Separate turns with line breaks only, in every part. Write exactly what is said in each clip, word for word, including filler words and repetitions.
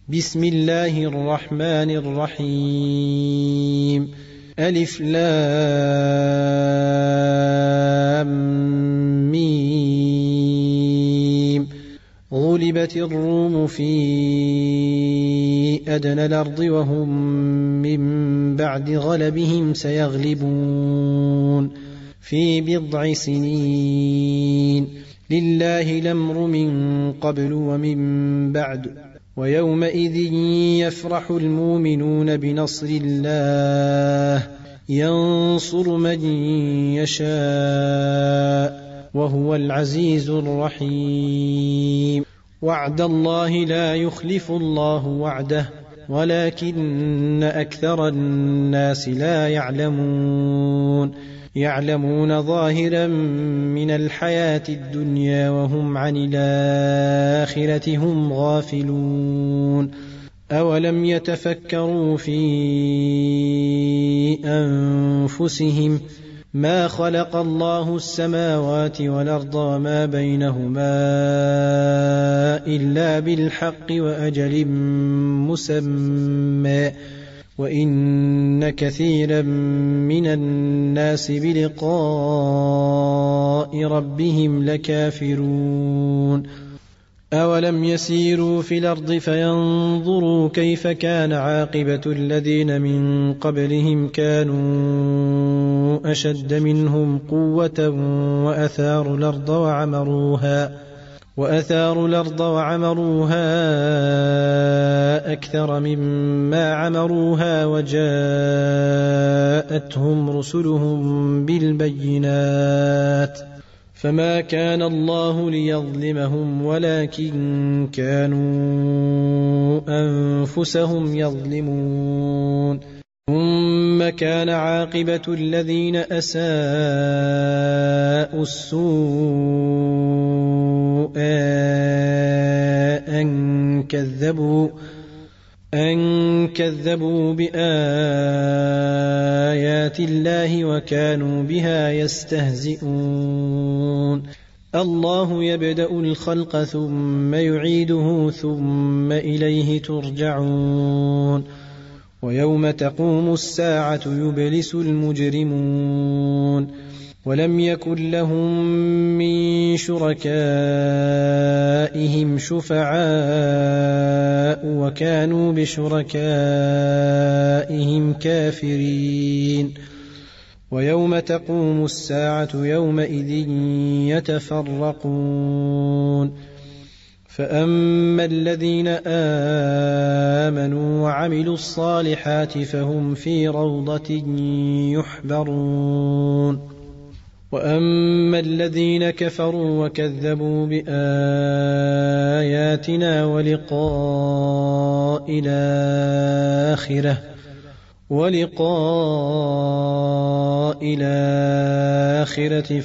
بسم الله الرحمن الرحيم. ألف لام ميم. غلبت الروم في أدنى الأرض وهم من بعد غلبهم سيغلبون في بضع سنين. لله الأمر من قبل ومن بعد ويومئذ يفرح المؤمنون بنصر الله ينصر من يشاء وهو العزيز الرحيم. وعد الله لا يخلف الله وعده ولكن أكثر الناس لا يعلمون. يعلمون ظاهرا من الحياة الدنيا وهم عن الآخرة هم غافلون. أولم يتفكروا في أنفسهم ما خلق الله السماوات والأرض وما بينهما إلا بالحق وأجل مسمى وإن كثيرا من الناس بلقاء ربهم لكافرون. أولم يسيروا في الأرض فينظروا كيف كان عاقبة الذين من قبلهم كانوا أشد منهم قوة وأثاروا الأرض وعمروها وأثاروا الأرض وعمروها أكثر مما عمروها وجاءتهم رسلهم بالبينات فما كان الله ليظلمهم ولكن كانوا أنفسهم يظلمون. ثم كان عاقبة الذين أساءوا السوء أن كذبوا أن كذبوا بآيات الله وكانوا بها يستهزئون. الله يبدأ الخلق ثم يعيده ثم إليه ترجعون. ويوم تقوم الساعة يبلس المجرمون ولم يكن لهم من شركائهم شفعاء وكانوا بشركائهم كافرين. ويوم تقوم الساعة يومئذ يتفرقون. فأما الذين آمنوا وعملوا الصالحات فهم في روضة يحبرون. وأما الذين كفروا وكذبوا بآياتنا ولقاء الآخرة ولقاء الآخرة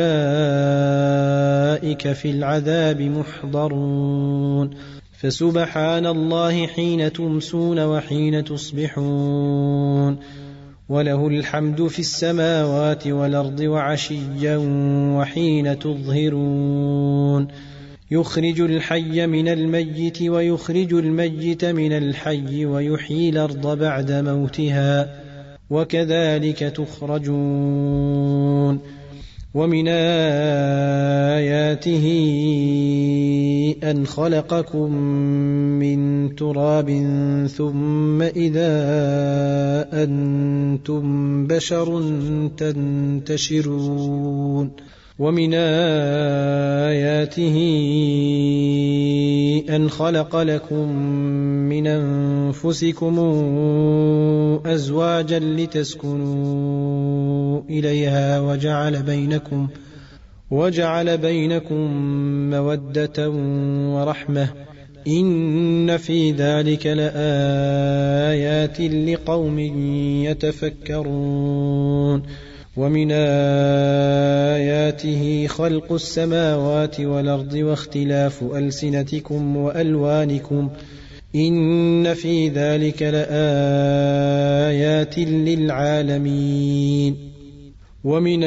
فأولئك في العذاب محضرون. فسبحان الله حين تمسون وحين تصبحون وله الحمد في السماوات والأرض وعشيا وحين تظهرون. يخرج الحي من الميت ويخرج الميت من الحي ويحيي الأرض بعد موتها وكذلك تخرجون. ومن آياته أن خلقكم من تراب ثم إذا أنتم بشر تنتشرون. ومن آياته أن خلق لكم من أنفسكم أزواجا لتسكنوا إليها وجعل بينكم وجعل بينكم مودة ورحمة إن في ذلك لآيات لقوم يتفكرون. ومن آياته خلق السماوات والأرض واختلاف ألسنتكم وألوانكم إن في ذلك لآيات للعالمين. ومن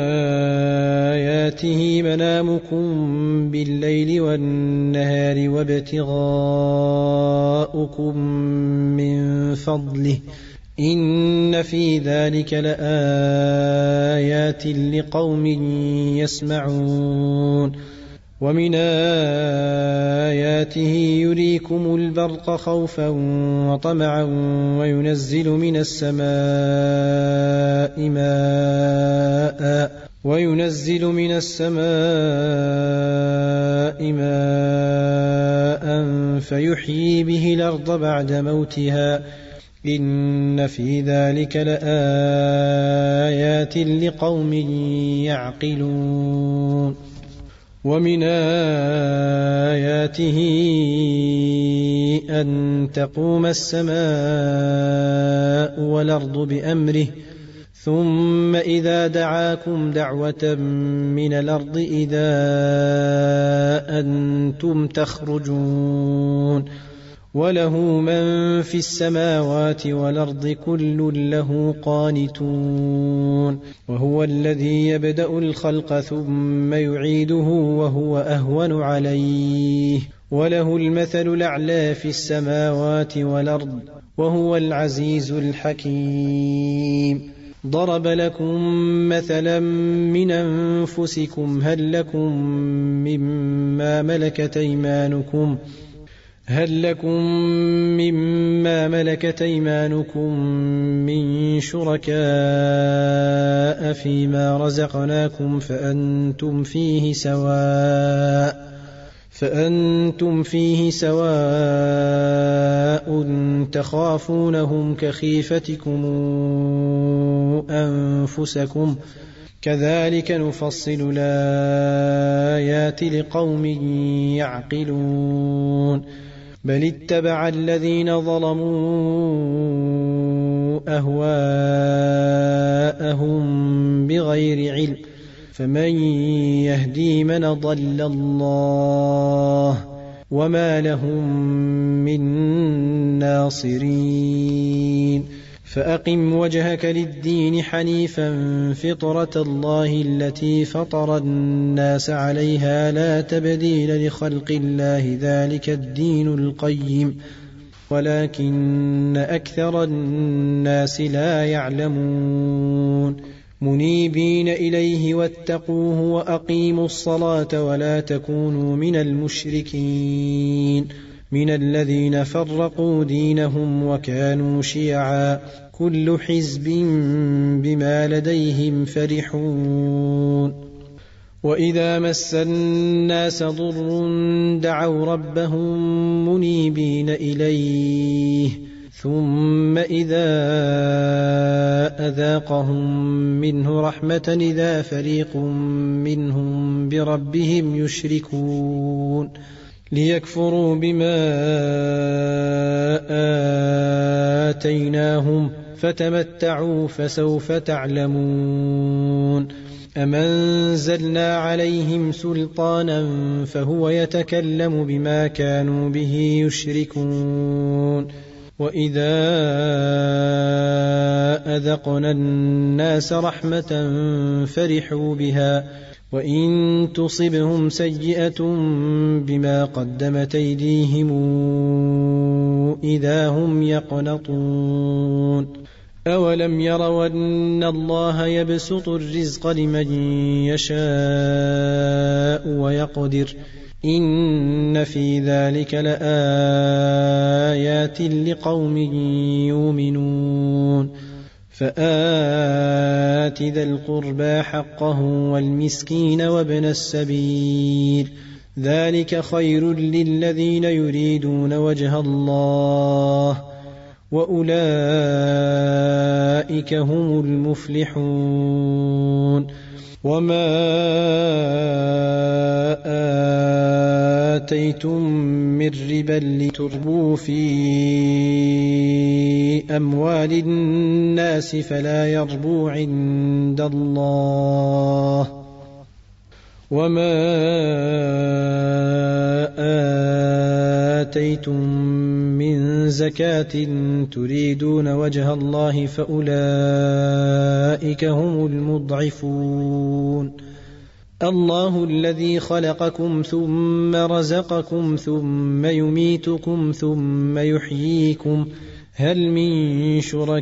آياته منامكم بالليل والنهار وابتغاؤكم ربكم من فضله إن في ذلك لآيات لقوم يسمعون ومن آياته يريكم البرق خوفا وطمعا وينزل من السماء ماء وينزل من السماء ماء فيحيي به الأرض بعد موتها إن في ذلك لآيات لقوم يعقلون ومن آياته أن تقوم السماء والأرض بأمره ثم إذا دعاكم دعوة من الأرض إذا أنتم تخرجون وله من في السماوات والأرض كل له قانتون وهو الذي يبدأ الخلق ثم يعيده وهو أهون عليه وله المثل الأعلى في السماوات والأرض وهو العزيز الحكيم ضرب لكم مثلا من أنفسكم هل لكم مما ملكت أيمانكم هل لكم مما ملكت أيمانكم من شركاء فيما رزقناكم فأنتم فيه سواء فأنتم فيه سواء تخافونهم كخيفتكم أنفسكم كذلك نفصل الآيات لقوم يعقلون بل اتبع الذين ظلموا أهواءهم بغير علم فمن يهدي من ضل الله وما لهم من ناصرين فأقم وجهك للدين حنيفا فطرة الله التي فطر الناس عليها لا تبديل لخلق الله ذلك الدين القيم ولكن أكثر الناس لا يعلمون منيبين إليه واتقوه وأقيموا الصلاة ولا تكونوا من المشركين من الذين فرقوا دينهم وكانوا شيعا كل حزب بما لديهم فرحون وإذا مس الناس ضر دعوا ربهم منيبين إليه ثم إذا أذاقهم منه رحمة إذا فريق منهم بربهم يشركون ليكفروا بما آتيناهم فتمتعوا فسوف تعلمون أم أنزلنا عليهم سلطانا فهو يتكلم بما كانوا به يشركون وإذا أذقنا الناس رحمة فرحوا بها وإن تصبهم سيئة بما قدمت أيديهم إذا هم يقنطون أولم يروا أن الله يبسط الرزق لمن يشاء ويقدر إن في ذلك لآيات لقوم يؤمنون فآت ذا القربى حقه والمسكين وابن السبيل ذلك خير للذين يريدون وجه الله وأولئك هم المفلحون وما آتيتم من ربا لتربوا في أموال الناس فلا يربو عند الله وما آتيتم من زكاة تريدون وجه الله فأولئك هم المضعفون الله الذي خلقكم ثم رزقكم ثم يميتكم ثم يحييكم هل من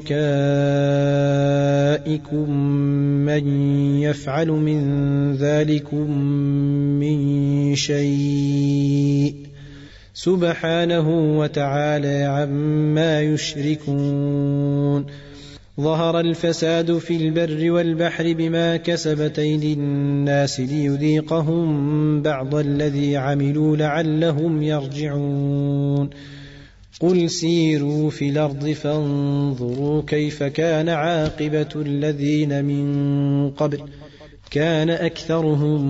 شركائكم من يفعل من ذلكم من شيء سبحانه وتعالى عما يشركون ظهر الفساد في البر والبحر بما كسبت أيدي الناس ليذيقهم بعض الذي عملوا لعلهم يرجعون قل سيروا في الأرض فانظروا كيف كان عاقبة الذين من قبل كان أكثرهم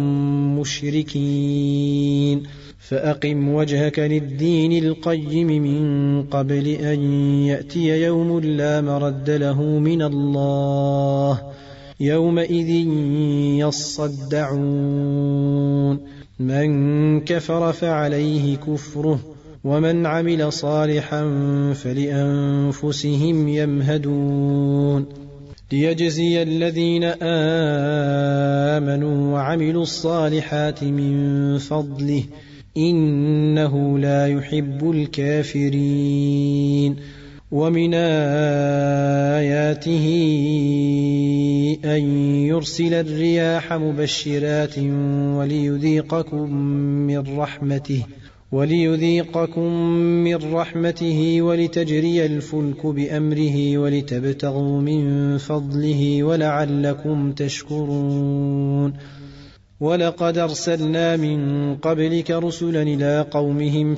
مشركين فأقم وجهك للدين القيم من قبل أن يأتي يوم لا مرد له من الله يومئذ يصدعون من كفر فعليه كفره ومن عمل صالحا فلأنفسهم يمهدون ليجزي الذين آمنوا وعملوا الصالحات من فضله إنه لا يحب الكافرين ومن آياته أن يرسل الرياح مبشرات وليذيقكم من رحمته وليذيقكم من رحمته ولتجري الفلك بأمره ولتبتغوا من فضله ولعلكم تشكرون ولقد أرسلنا من قبلك رسلا إلى قومهم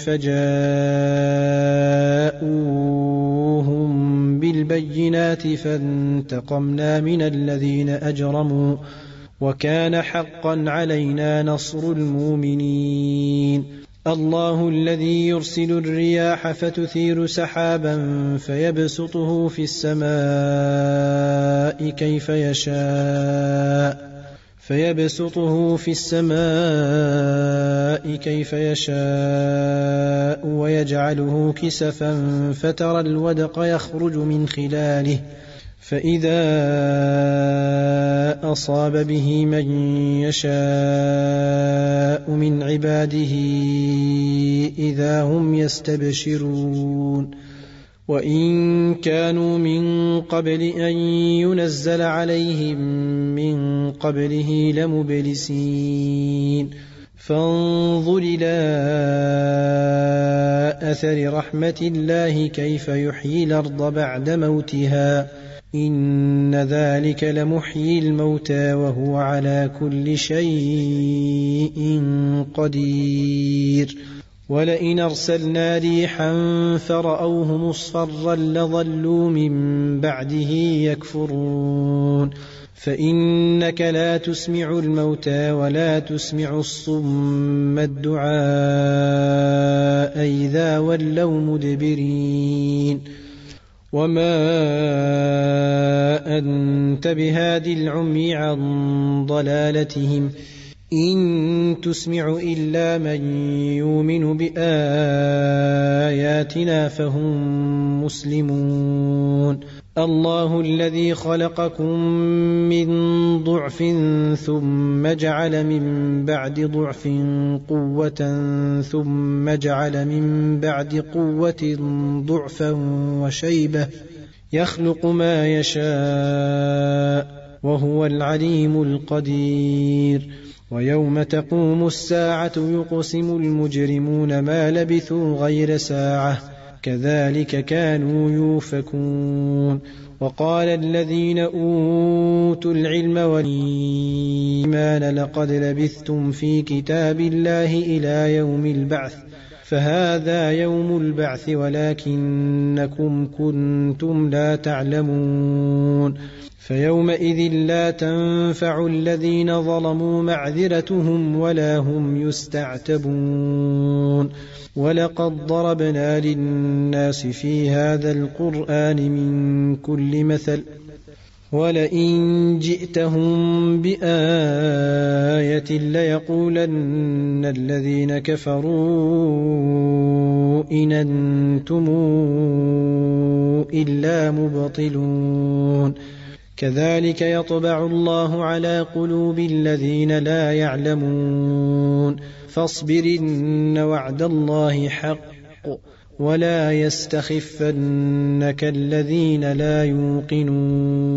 فجاءوهم بالبينات فانتقمنا من الذين أجرموا وكان حقا علينا نصر المؤمنين الله الذي يرسل الرياح فتثير سحابا فيبسطه في السماء كيف يشاء فيبسطه في السماء كيف يشاء ويجعله كسفا فترى الودق يخرج من خلاله فإذا أصاب به من يشاء من عباده إذا هم يستبشرون وإن كانوا من قبل أن ينزل عليهم من قبله لمبلسين فانظر إلى أثر رحمة الله كيف يحيي الأرض بعد موتها إن ذلك لمحيي الموتى وهو على كل شيء قدير ولئن أرسلنا ريحا فرأوه مصفرا لظلوا من بعده يكفرون فإنك لا تسمع الموتى ولا تسمع الصم الدعاء إذا ولوا مدبرين وما أنت بهاد العمي عن ضلالتهم إن تسمع إلا من يؤمن بآياتنا فهم مسلمون الله الذي خلقكم من ضعف ثم جعل من بعد ضعف قوة ثم جعل من بعد قوة ضعفا وشيبة يخلق ما يشاء وهو العليم القدير ويوم تقوم الساعة يقسم المجرمون ما لبثوا غير ساعة كذلك كانوا يؤفكون وقال الذين أوتوا العلم والإيمان لقد لبثتم في كتاب الله إلى يوم البعث فهذا يوم البعث ولكنكم كنتم لا تعلمون فيومئذ لا تنفع الذين ظلموا معذرتهم ولا هم يستعتبون ولقد ضربنا للناس في هذا القرآن من كل مثل ولئن جئتهم بآية ليقولن الذين كفروا إن أنتم إلا مبطلون كذلك يطبع الله على قلوب الذين لا يعلمون فاصبر إن وعد الله حق ولا يستخفنك الذين لا يوقنون